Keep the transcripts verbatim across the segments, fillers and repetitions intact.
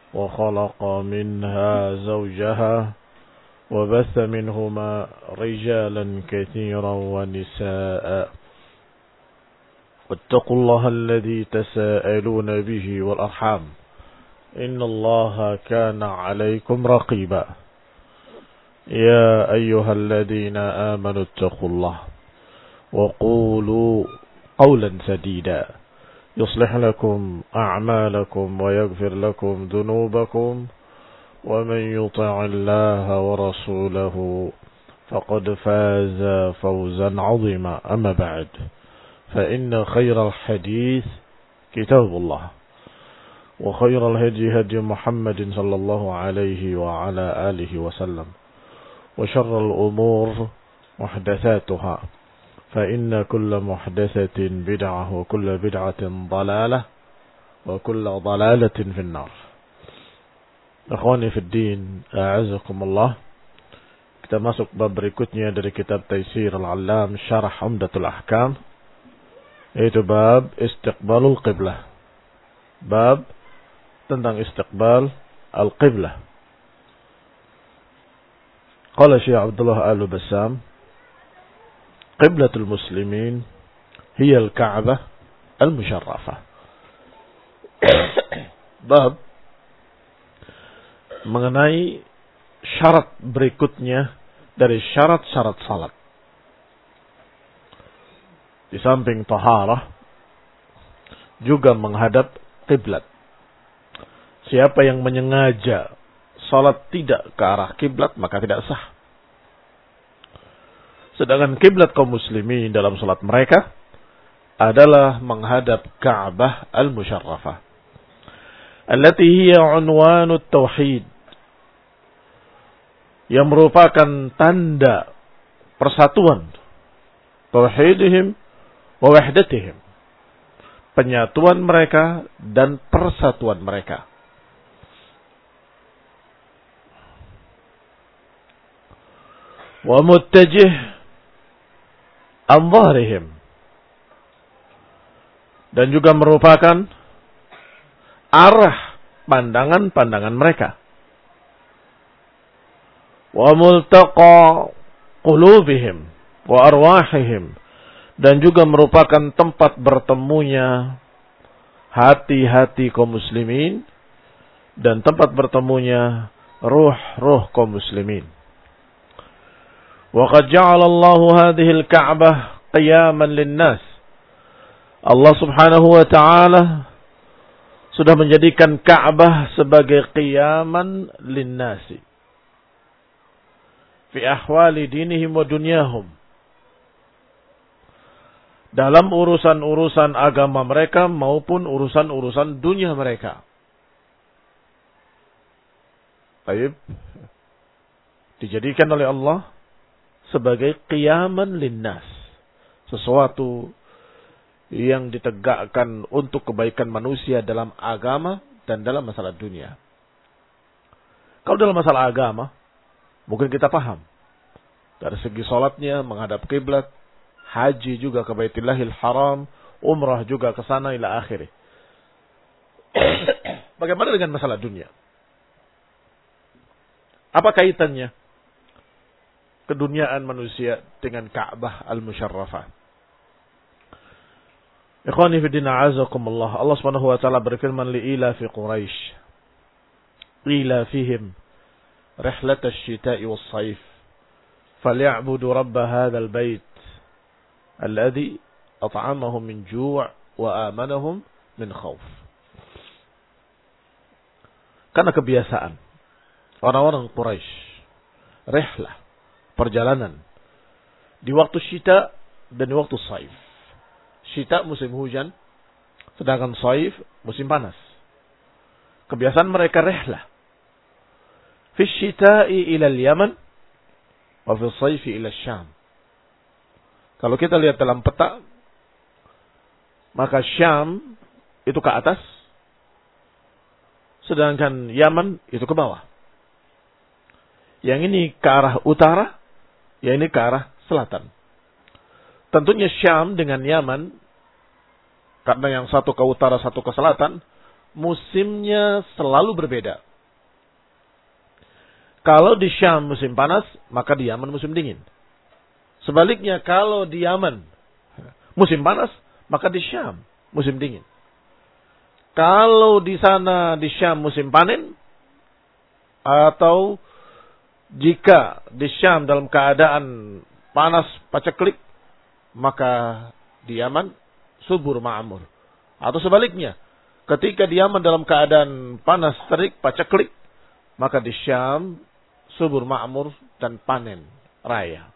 وخلق منها زوجها وبث منهما رجالا كثيرا ونساء واتقوا الله الذي تساءلون به والأرحام إن الله كان عليكم رقيبا يا أيها الذين آمنوا اتقوا الله وقولوا قولا سديدا يصلح لكم أعمالكم ويغفر لكم ذنوبكم ومن يطع الله ورسوله فقد فاز فوزا عظيما أما بعد فإن خير الحديث كتاب الله وخير الهدي هدي محمد صلى الله عليه وعلى آله وسلم وشر الأمور محدثاتها فإن كل محدثة بدعة وكل بدعة ضلالة وكل ضلالة في النار. Akhwani fi din, a'azakumullah. Kita masuk bab berikutnya dari kitab Taisir Al-Allam Syarah Umdatul Ahkam, yaitu bab istiqbalul qiblah. Bab tentang istiqbal al-qiblah. Qala Syekh Abdullah Al-Bassam, qiblatul muslimin hiya al-Ka'bah al-musharrafah. Bab mengenai syarat berikutnya dari syarat-syarat salat. Di samping taharah juga menghadap kiblat. Siapa yang menyengaja salat tidak ke arah kiblat maka tidak sah. Sedangkan kiblat kaum muslimin dalam salat mereka adalah menghadap Ka'bah al-musharrafah, allati hiya unwanut tauhid, yang merupakan tanda persatuan tauhidihim wa wahdatihim, penyatuan mereka dan persatuan mereka. Wa muttajih anzarihim, dan juga merupakan arah pandangan-pandangan mereka. Wa multaqa qulubihim wa arwahihim, dan juga merupakan tempat bertemunya hati-hati kaum muslimin dan tempat bertemunya ruh-ruh kaum muslimin. Wa qad ja'ala Allahu hadhihi al-Ka'bah qiyaman lin-nas. Allah Subhanahu wa taala sudah menjadikan Ka'bah sebagai qiyaman lin-nasi fi ahwali dinihim wa dunyahum, dalam urusan-urusan agama mereka maupun urusan-urusan dunia mereka. Baik, dijadikan oleh Allah sebagai qiyaman linnas, sesuatu yang ditegakkan untuk kebaikan manusia dalam agama dan dalam masalah dunia. Kalau dalam masalah agama, mungkin kita paham. Dari segi salatnya menghadap kiblat, haji juga ke Baitullahil Haram, umrah juga ke sana ila akhirih. Bagaimana dengan masalah dunia? Apa kaitannya keduniaan manusia dengan Ka'bah al-musharrafah? Ikhwani fi din, a'azakumullah. Allah Subhanahu wa taala berfirman, li ila fi Quraisy ila fihim rihlat asy-syita'i was-sayf falya'budu rabb hadzal bait alladhi at'amahum min ju' wa amanahum min khauf. Karena kebiasaan orang-orang Quraisy, rihlah, perjalanan di waktu syita dan di waktu saif. Syita musim hujan, sedangkan saif musim panas. Kebiasaan mereka rihlah. Fi syita'i ila al-Yaman wa fi saifi ila Syam. Kalau kita lihat dalam peta, maka Syam itu ke atas, sedangkan Yaman itu ke bawah. Yang ini ke arah utara, yang ini ke arah selatan. Tentunya Syam dengan Yaman, karena yang satu ke utara, satu ke selatan, musimnya selalu berbeda. Kalau di Syam musim panas, maka di Yaman musim dingin. Sebaliknya, kalau di Yaman musim panas, maka di Syam musim dingin. Kalau di sana di Syam musim panen, atau jika di Syam dalam keadaan panas paceklik, maka di Yaman subur ma'amur. Atau sebaliknya, ketika di Yaman dalam keadaan panas terik paceklik, maka di Syam subur ma'mur dan panen raya.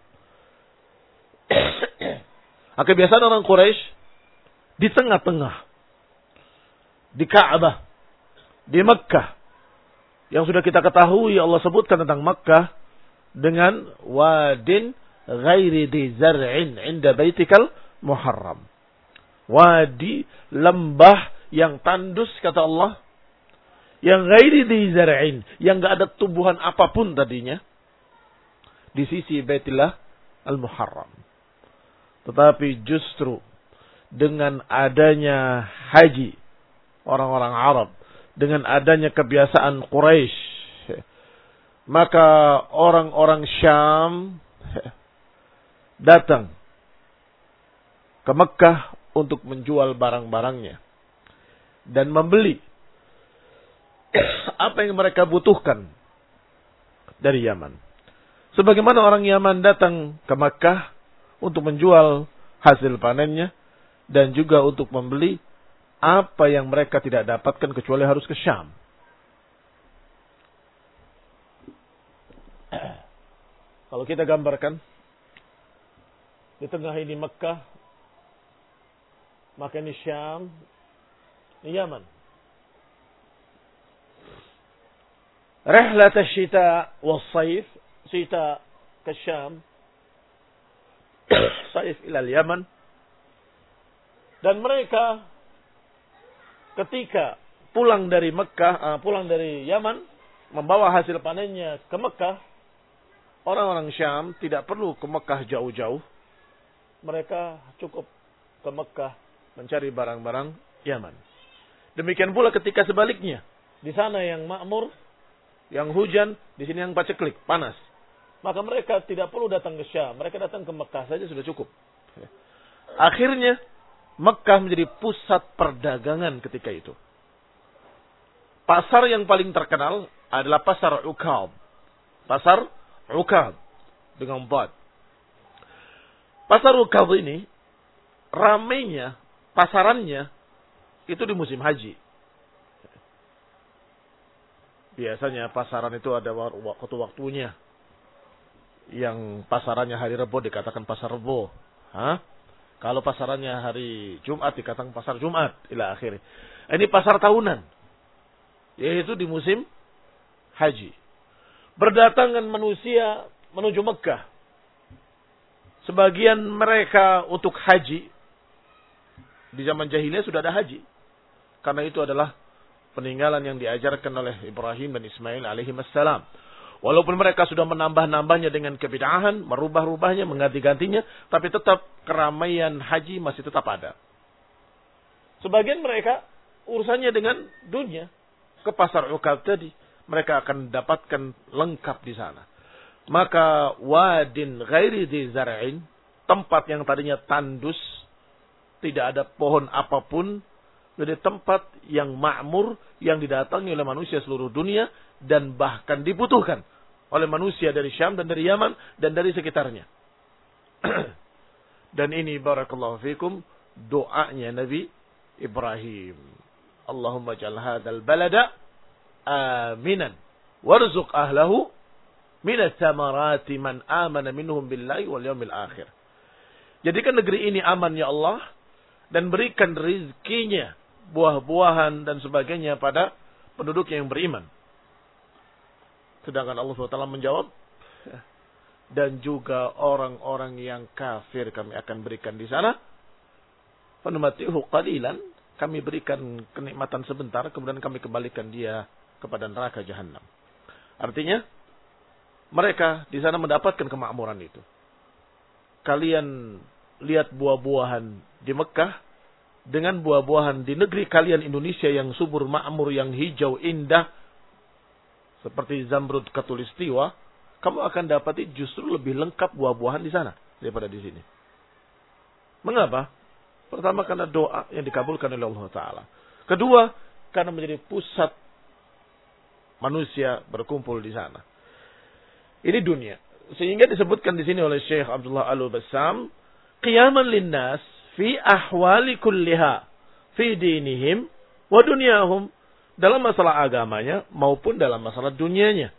Nah, kebiasaan orang Quraisy di tengah-tengah, di Ka'bah, di Mekkah, yang sudah kita ketahui Allah sebutkan tentang Mekkah dengan wadin ghairi di zar'in inda baitikal muharram. Wadi, lembah yang tandus kata Allah, yang ghairi di zar'in, yang enggak ada tumbuhan apapun tadinya di sisi Baitillah Al-Muharram. Tetapi justru dengan adanya haji orang-orang Arab, dengan adanya kebiasaan Quraisy, maka orang-orang Syam datang ke Mekkah untuk menjual barang-barangnya dan membeli apa yang mereka butuhkan dari Yaman. Sebagaimana orang Yaman datang ke Makkah untuk menjual hasil panennya dan juga untuk membeli apa yang mereka tidak dapatkan kecuali harus ke Syam. Kalau kita gambarkan di tengah ini Makkah, maka ini Syam, ini Yaman. رحلة الشتاء والصيف شتاء كالشام صيف إلى اليمن. Dan mereka ketika pulang dari Mekah, uh, pulang dari Yaman, membawa hasil panennya ke Mekah, orang-orang Syam tidak perlu ke Mekah jauh-jauh. Mereka cukup ke Mekah mencari barang-barang Yaman. Demikian pula ketika sebaliknya, di sana yang makmur, yang hujan, di sini yang paceklik, panas. Maka mereka tidak perlu datang ke Syam, mereka datang ke Mekah saja sudah cukup. Akhirnya Mekah menjadi pusat perdagangan ketika itu. Pasar yang paling terkenal adalah pasar Ukab. Pasar Ukab dengan bad. Pasar Ukab ini ramainya, pasarannya itu di musim haji. Biasanya pasaran itu ada waktu-waktunya. Yang pasarannya hari Rebo dikatakan pasar Rebo. Hah? Kalau pasarannya hari Jumat dikatakan pasar Jumat. Ila akhir. Ini pasar tahunan. Yaitu di musim haji. Berdatangan manusia menuju Mekah. Sebagian mereka untuk haji. Di zaman jahiliyah sudah ada haji. Karena itu adalah peninggalan yang diajarkan oleh Ibrahim dan Ismail alaihi wassalam. Walaupun mereka sudah menambah-nambahnya dengan kebid'ahan, merubah-rubahnya, mengganti-gantinya, tapi tetap keramaian haji masih tetap ada. Sebagian mereka urusannya dengan dunia. Ke pasar Ukab tadi, mereka akan dapatkan lengkap di sana. Maka wadin ghairi di zar'in, tempat yang tadinya tandus, tidak ada pohon apapun, jadi tempat yang makmur, yang didatangi oleh manusia seluruh dunia, dan bahkan dibutuhkan oleh manusia dari Syam dan dari Yaman dan dari sekitarnya. Dan ini barakallahu fikum doanya Nabi Ibrahim. Allahumma ja'al hadzal balada aminan warzuq ahlahu minats tsamarati man amana minhum billahi wal yawmil akhir. Jadikan negeri ini aman ya Allah dan berikan rizkinya, buah-buahan dan sebagainya pada penduduk yang beriman. Sedangkan Allah subhanahu wa taala menjawab, dan juga orang-orang yang kafir kami akan berikan di sana. Fanumatihu qalilan, kami berikan kenikmatan sebentar, kemudian kami kembalikan dia kepada neraka jahanam. Artinya, mereka di sana mendapatkan kemakmuran itu. Kalian lihat buah-buahan di Mekah, dengan buah-buahan di negeri kalian Indonesia yang subur, makmur, yang hijau, indah, seperti Zamrud Katulistiwa, kamu akan dapati justru lebih lengkap buah-buahan di sana daripada di sini. Mengapa? Pertama, karena doa yang dikabulkan oleh Allah Ta'ala. Kedua, karena menjadi pusat manusia berkumpul di sana. Ini dunia. Sehingga disebutkan di sini oleh Syekh Abdullah Al-Bassam, qiyaman linnas fi ahwali kulliha fi dinihim wa dunyahum, dalam masalah agamanya maupun dalam masalah dunianya.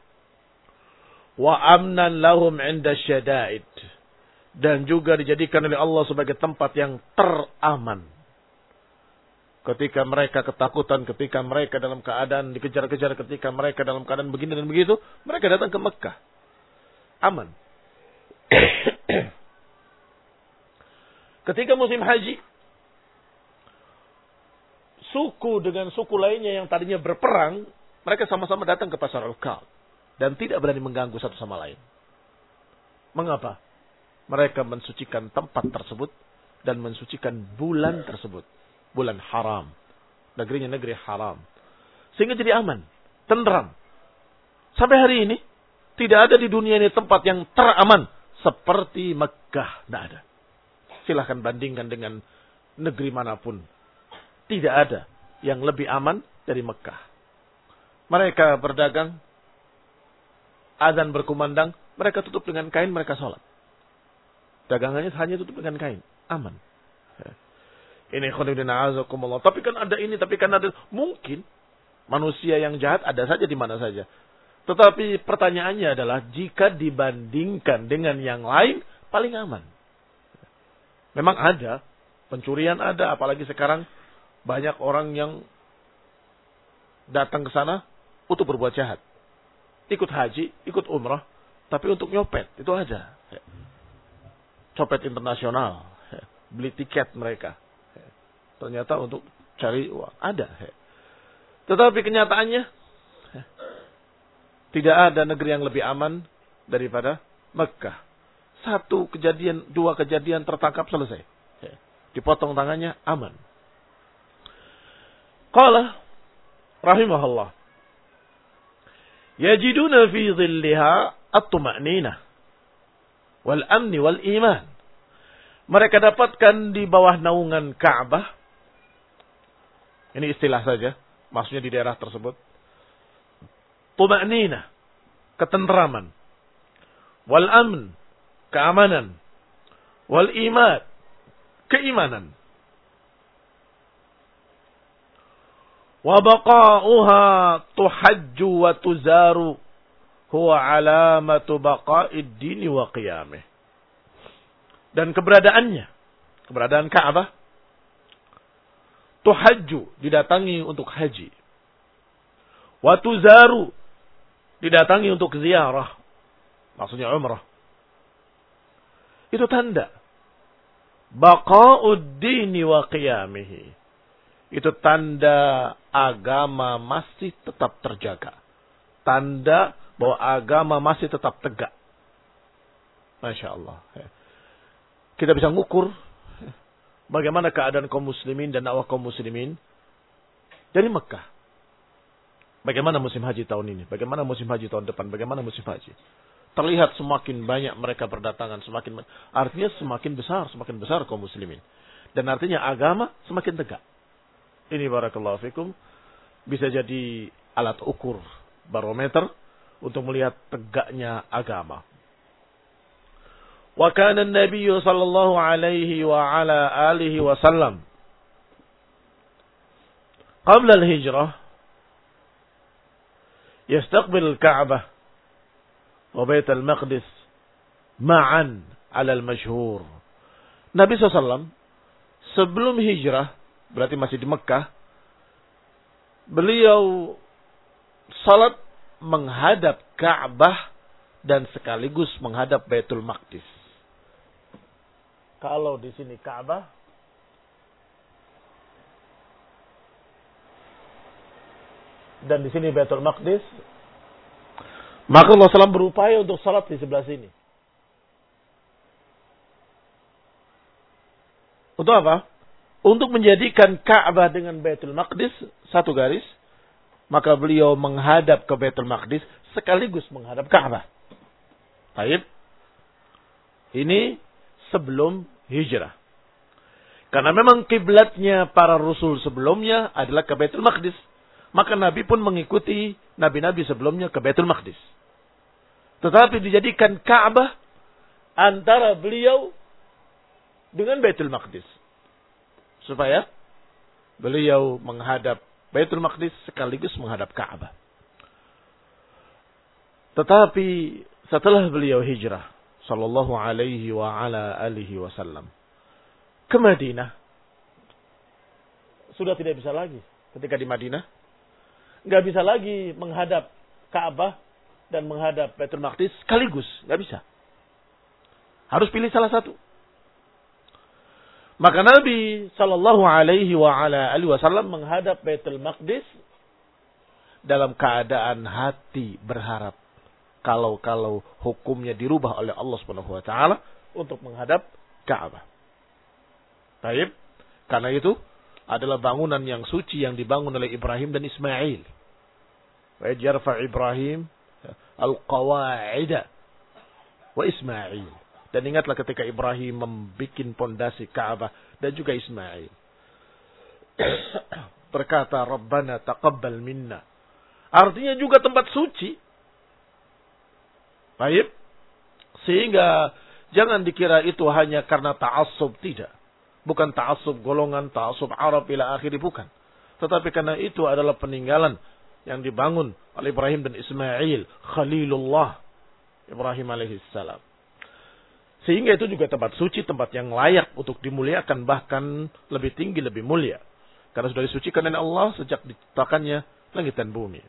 Wa amnan lahum 'inda syada'id, dan juga dijadikan oleh Allah sebagai tempat yang teraman. Ketika mereka ketakutan, ketika mereka dalam keadaan dikejar-kejar, ketika mereka dalam keadaan begini dan begitu, mereka datang ke Mekah. Aman. Ketika musim haji, suku dengan suku lainnya yang tadinya berperang, mereka sama-sama datang ke Pasar Al-Ka'ab dan tidak berani mengganggu satu sama lain. Mengapa? Mereka mensucikan tempat tersebut dan mensucikan bulan tersebut. Bulan haram. Negerinya negeri haram. Sehingga jadi aman, tenteram. Sampai hari ini, tidak ada di dunia ini tempat yang teraman seperti Mekah. Tidak ada. Silahkan bandingkan dengan negeri manapun. Tidak ada yang lebih aman dari Mekah. Mereka berdagang, azan berkumandang, mereka tutup dengan kain, mereka sholat. Dagangannya hanya tutup dengan kain. Aman. Ini khonibdin a'azakumullah. Tapi kan ada ini, tapi kan ada. Mungkin manusia yang jahat ada saja di mana saja. Tetapi pertanyaannya adalah, jika dibandingkan dengan yang lain, paling aman. Memang ada. Pencurian ada. Apalagi sekarang banyak orang yang datang ke sana untuk berbuat jahat. Ikut haji, ikut umrah. Tapi untuk nyopet, itu ada. Copet internasional. Beli tiket mereka. Ternyata untuk cari uang. Ada. Tetapi kenyataannya, tidak ada negeri yang lebih aman daripada Mekah. Satu kejadian, dua kejadian tertangkap, selesai. Dipotong tangannya, aman. Qala rahimahullah, yajiduna fi dhilliha at-tuma'ninah wal amni wal iman. Mereka dapatkan di bawah naungan Ka'bah. Ini istilah saja, maksudnya di daerah tersebut. Tuma'ninah, ketenteraman. Wal amn, keamanan. Wal iman, keimanan. Wa baqa'uha tuhajju wa tuzaru huwa alamatu baqa'id dini wa qiyamih. Dan keberadaannya, keberadaan Ka'bah, tuhajju, didatangi untuk haji. Wa tuzaru, didatangi untuk ziarah, maksudnya umrah. Itu tanda baqa'ud dini wa qiyamihi. Itu tanda agama masih tetap terjaga. Tanda bahwa agama masih tetap tegak. Masya Allah. Kita bisa ngukur bagaimana keadaan kaum muslimin dan dakwah kaum muslimin dari Mekah. Bagaimana musim haji tahun ini? Bagaimana musim haji tahun depan? Bagaimana musim haji? Terlihat semakin banyak mereka berdatangan. Semakin Artinya semakin besar, semakin besar kaum muslimin. Dan artinya agama semakin tegak. Ini barakallahu fikum bisa jadi alat ukur, barometer untuk melihat tegaknya agama. Wa kana an-nabiy sallallahu alaihi wa ala alihi wasallam qabla al-hijrah yastaqbil al-Ka'bah wa Bait al-Maqdis ma'an 'ala al-mashhur. Nabi sallallahu alaihi wasallam sebelum hijrah, berarti masih di Mekah, beliau salat menghadap Ka'bah dan sekaligus menghadap Baitul Maqdis. Kalau di sini Ka'bah, dan di sini Baitul Maqdis, maka Rasulullah shallallahu alaihi wasallam berupaya untuk salat di sebelah sini. Untuk apa? untuk menjadikan Ka'bah dengan Baitul Maqdis satu garis, maka beliau menghadap ke Baitul Maqdis sekaligus menghadap Ka'bah. Baik. Ini sebelum hijrah. Karena memang kiblatnya para rasul sebelumnya adalah ke Baitul Maqdis. Maka Nabi pun mengikuti nabi-nabi sebelumnya ke Baitul Maqdis. Tetapi dijadikan Ka'bah antara beliau dengan Baitul Maqdis. Supaya beliau menghadap Baitul Maqdis sekaligus menghadap Ka'bah. Tetapi setelah beliau hijrah sallallahu alaihi wa ala alihi wasallam ke Madinah, sudah tidak bisa lagi ketika di Madinah. Nggak bisa lagi menghadap Ka'bah dan menghadap Baitul Maqdis sekaligus. Nggak bisa. Harus pilih salah satu. Maka Nabi sallallahu alaihi wa ala alihi wasallam menghadap Baitul Maqdis dalam keadaan hati berharap kalau-kalau hukumnya dirubah oleh Allah Subhanahu wa taala untuk menghadap Ka'bah. Baik, karena itu adalah bangunan yang suci yang dibangun oleh Ibrahim dan Ismail. Wa yarfa Ibrahim al-qawa'ida wa Ismail. Dan ingatlah ketika Ibrahim membuat pondasi Ka'bah dan juga Ismail. Berkata, Rabbana taqabbal minna. Artinya juga tempat suci. Baik. Sehingga jangan dikira itu hanya karena ta'assub, tidak. Bukan ta'assub golongan, ta'assub Arab ila akhiri, bukan. Tetapi karena itu adalah peninggalan yang dibangun oleh Ibrahim dan Ismail, Khalilullah Ibrahim alaihissalam. Sehingga itu juga tempat suci, tempat yang layak untuk dimuliakan, bahkan lebih tinggi, lebih mulia. Karena sudah disucikan oleh Allah sejak diciptakannya langit dan bumi.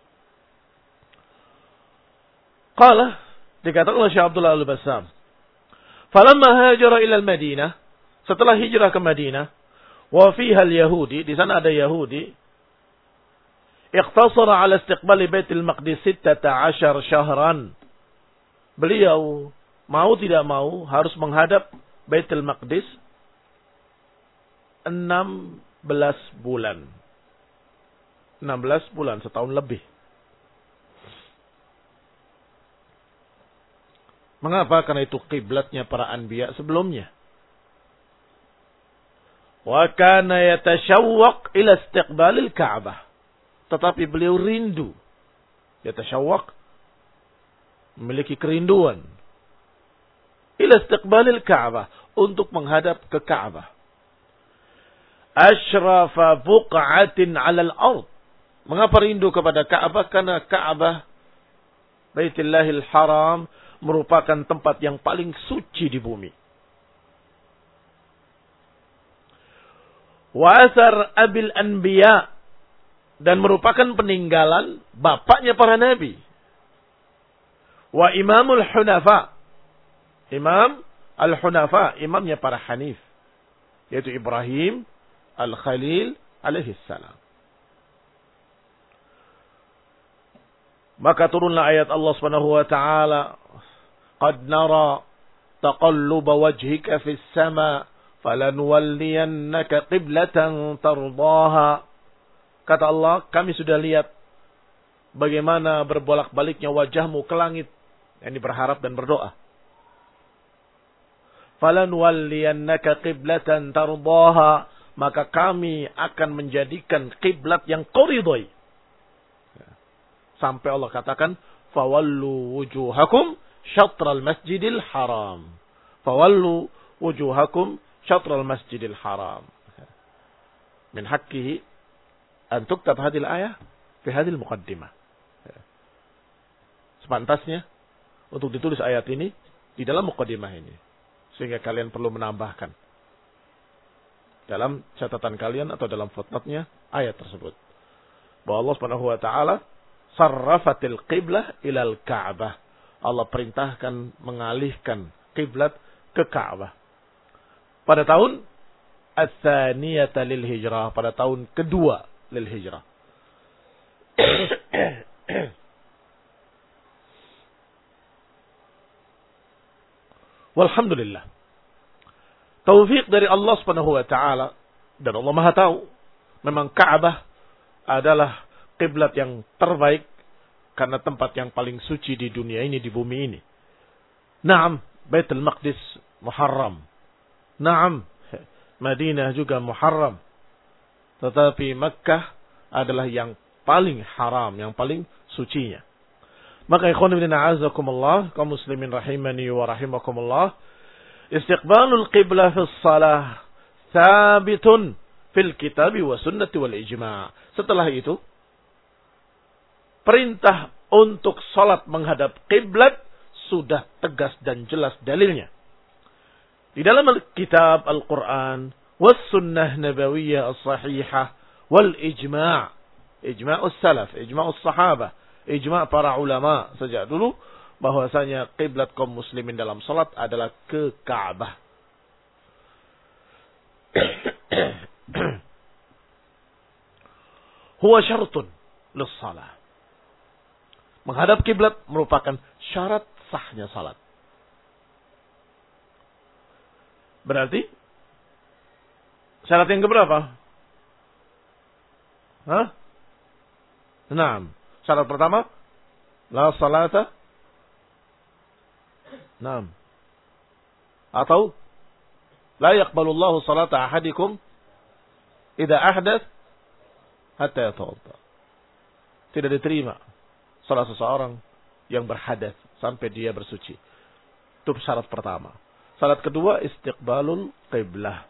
Qala, dikatakan oleh Syekh Abdullah Al-Bassam, falamma hajara ila al-Madinah, setelah hijrah ke Madinah, wa fiha al-Yahudi, di sana ada Yahudi, iqtasara ala istiqbali Baitul Maqdis sittata ashar syahran. Beliau mau tidak mau harus menghadap Baitul Maqdis enam belas bulan. enam belas bulan, setahun lebih. Mengapa? Karena itu kiblatnya para anbiya sebelumnya. Wa kana yatashawwaq ila istiqbalil Ka'bah. Tetapi beliau rindu. Yatashawwaq, memiliki kerinduan. Ila istiqbalil Ka'bah, untuk menghadap ke Ka'bah. Ashrafa buq'atin 'alal ard. Mengapa rindu kepada Ka'bah? Karena Ka'bah, Baitullahil Haram, merupakan tempat yang paling suci di bumi. Wa athar abil anbiya, dan merupakan peninggalan bapaknya para nabi. Wa imamul hunafa, imam al-hunafa, imamnya para hanif, yaitu Ibrahim al-Khalil alaihi salam. Maka turunlah ayat Allah Subhanahu wa taala, qad nara taqalluba wajhika fis sama falanwalliyannaka qiblatan tardaha. Kata Allah, kami sudah lihat bagaimana berbolak-baliknya wajahmu ke langit, yang berharap dan berdoa. Falanwalliyannaka qiblatan tardaha, maka kami akan menjadikan kiblat yang kau ridhoi. Sampai Allah katakan, fawallu wujuhakum syatral masjidil haram. Fawallu wujuhakum syatral masjidil haram. Min haqqihi an tuktab hadil ayah fi hadil muqaddimah. Sepantasnya untuk ditulis ayat ini di dalam muqaddimah ini. Sehingga kalian perlu menambahkan dalam catatan kalian atau dalam footnote-nya ayat tersebut. Bahwa Allah Subhanahu wa taala sarrafatil qiblah ilal Ka'bah. Allah perintahkan mengalihkan kiblat ke Ka'bah. Pada tahun ats-tsaniyata lil hijrah, pada tahun kedua lil hijrah. Walhamdulillah. Taufik dari Allah Subhanahu wa taala Dan Allah Maha tahu. Memang Ka'bah adalah kiblat yang terbaik karena tempat yang paling suci di dunia ini, di bumi ini. Naam, Baitul Maqdis muharram. Naam, Madinah juga muharram. Tetapi Makkah adalah yang paling haram, yang paling sucinya. Maka ikhwan fillah a'azakumullah, kaum muslimin rahimani wa rahimakumullah, istiqbalul qiblah fi shalah thabitun fil kitab wa sunnati wal ijma'. Setelah itu, perintah untuk salat menghadap kiblat sudah tegas dan jelas dalilnya. Di dalam kitab Al-Quran, was sunnah nabawiyah as-sahihah, wal ijma', ijma'us salaf, ijma'us sahabah, ijma' para ulama sejak dulu, bahwasanya kiblat kaum muslimin dalam salat adalah ke Ka'bah. Huwa syartun lis-salah. Menghadap kiblat merupakan syarat sahnya salat. Berarti syarat yang keberapa? Hah? Naam. Syarat pertama, la salata. Naam. Atau la yaqbalullahu salata ahadikum idza ahdath hatta yatawadda. Tidak diterima salat seseorang yang berhadas sampai dia bersuci. Itu syarat pertama. Syarat kedua, istiqbalul qiblah.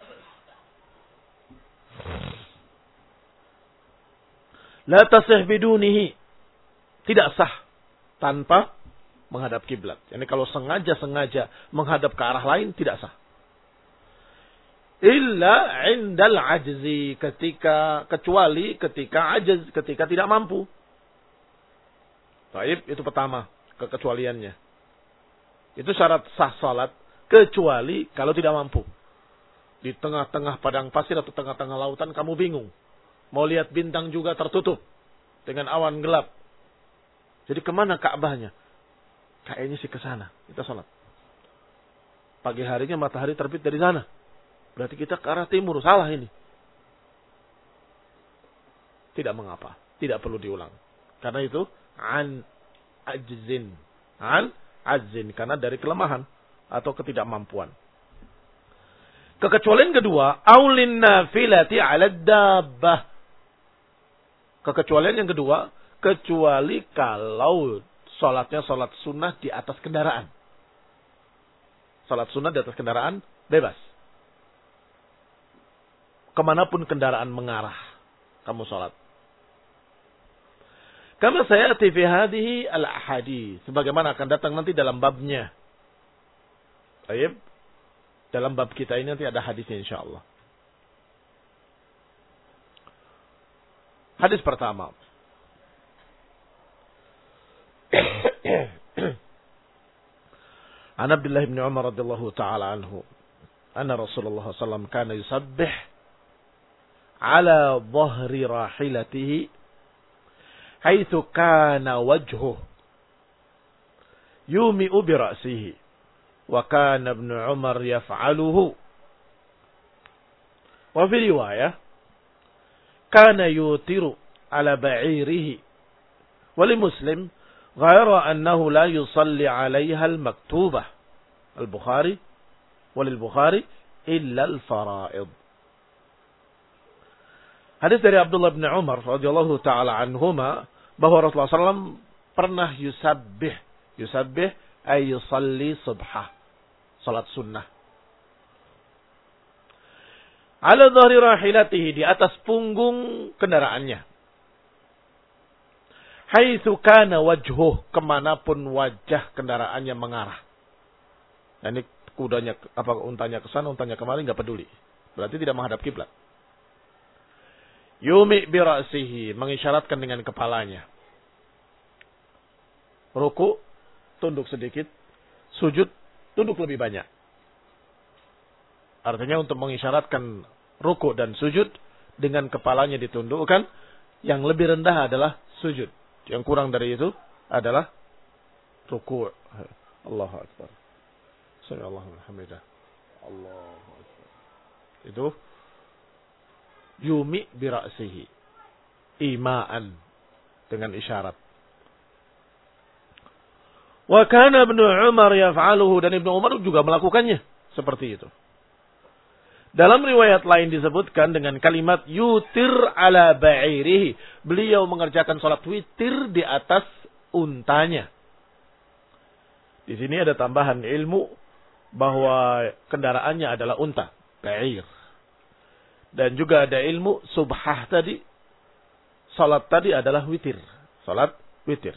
La tasih bidunihi. Tidak sah tanpa menghadap kiblat. Yani kalau sengaja-sengaja menghadap ke arah lain, tidak sah. Illa indal ajzi, ketika, kecuali ketika ajaz, ketika tidak mampu. Baik, itu pertama, kekecualiannya. Itu syarat sah salat, kecuali kalau tidak mampu. Di tengah-tengah padang pasir atau tengah-tengah lautan kamu bingung. Mau lihat bintang juga tertutup dengan awan gelap. Jadi kemana Ka'bahnya? Kayaknya sih ke sana. Kita salat. Pagi harinya matahari terbit dari sana. Berarti kita ke arah timur. Salah ini. Tidak mengapa. Tidak perlu diulang. Karena itu an ajzin. An ajzin. Karena dari kelemahan atau ketidakmampuan. Kekecualian kedua, aulin nafilati 'ala dabbah. Kekecualian yang kedua, kecuali kalau salatnya salat sunnah di atas kendaraan. Salat sunnah di atas kendaraan bebas. Kemanapun kendaraan mengarah, kamu salat. Kama sayati fi hadhihi al-ahadits, sebagaimana akan datang nanti dalam babnya. Baik. Dalam bab kita ini nanti ada hadisnya insyaallah. Hadis pertama. An Abdullah bin Umar radhiyallahu taala anhu, anna Rasulullah sallallahu alaihi wasallam kana yusabbih ala dhahri rahilatihi haitsu kana wajhuhu yumi'u bi ra'sihi wa kana ibn Umar yaf'aluhu. Wa fi riwayah kana yutiru ala ba'irihi wa li Muslim ghayra annahu la yusalli 'alayha al-maktubah. Al-Bukhari wa lil Bukhari illa al-fara'id. Hadis dari Abdullah bin Umar radhiyallahu taala anhuma bahwa Rasulullah sallallahu alaihi wasallam pernah yusabbih, yusabbih ay yusalli subhah, salat sunnah. Ala dhahri rahilatihi, di atas punggung kendaraannya. Haitsu kana wajhuh, kemanapun wajah kendaraannya mengarah. Nah, ini kudanya, apa untanya ke sana, untanya kemari, enggak peduli. Berarti tidak menghadap kiblat. Yumi bi ra'sihi, mengisyaratkan dengan kepalanya. Ruku, tunduk sedikit. Sujud, tunduk lebih banyak. Artinya untuk mengisyaratkan ruku dan sujud dengan kepalanya ditundukkan, yang lebih rendah adalah sujud. Yang kurang dari itu adalah ruku'. Allahu Akbar. Sami Allahu hamdah. Allahu Akbar. Itu Yumi bira'sihi. Ima'an. Dengan isyarat. Wa kana Ibnu Umar yaf'aluhu. Dan Ibnu Umar juga melakukannya. Seperti itu. Dalam riwayat lain disebutkan dengan kalimat yutir ala ba'irihi. Beliau mengerjakan sholat witir di atas untanya. Di sini ada tambahan ilmu bahwa kendaraannya adalah unta, ba'ir. Dan juga ada ilmu subhah tadi. Sholat tadi adalah witir. Sholat witir.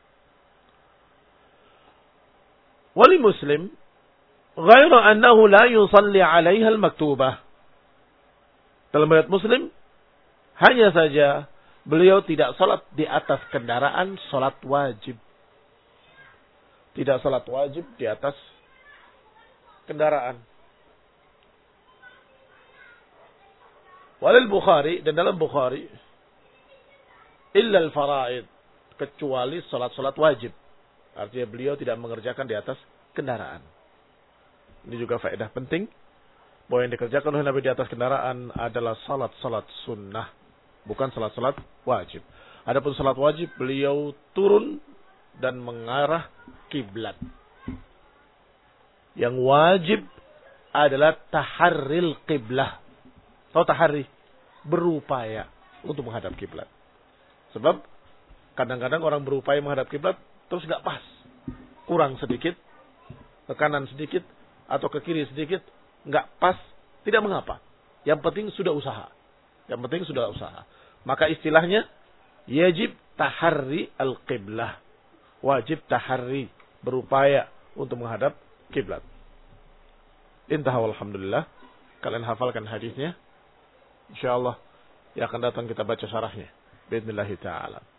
Wali Muslim. Ghairu annahu la yusalli alaiha al-maktubah. Dalam riwayat Muslim, hanya saja beliau tidak salat di atas kendaraan salat wajib. Tidak salat wajib di atas kendaraan. Walil Bukhari, dan dalam Bukhari, illa al-fara'id, kecuali salat-salat wajib. Artinya beliau tidak mengerjakan di atas kendaraan. Ini juga faedah penting. Bahwa yang dikerjakan oleh Nabi di atas kendaraan adalah salat-salat sunnah. Bukan salat-salat wajib. Adapun salat wajib, beliau turun dan mengarah kiblat. Yang wajib adalah taharril qiblah. Tahu taharri? Berupaya untuk menghadap kiblat. Sebab kadang-kadang orang berupaya menghadap kiblat terus gak pas. Kurang sedikit, ke kanan sedikit, atau ke kiri sedikit, nggak pas, tidak mengapa. Yang penting sudah usaha. Yang penting sudah usaha. Maka istilahnya, yajib taharri al-qiblah. Wajib taharri, berupaya untuk menghadap kiblat. Intaha walhamdulillah. Kalian hafalkan hadisnya. InsyaAllah, yang akan datang kita baca syarahnya. Bismillahirrahmanirrahim.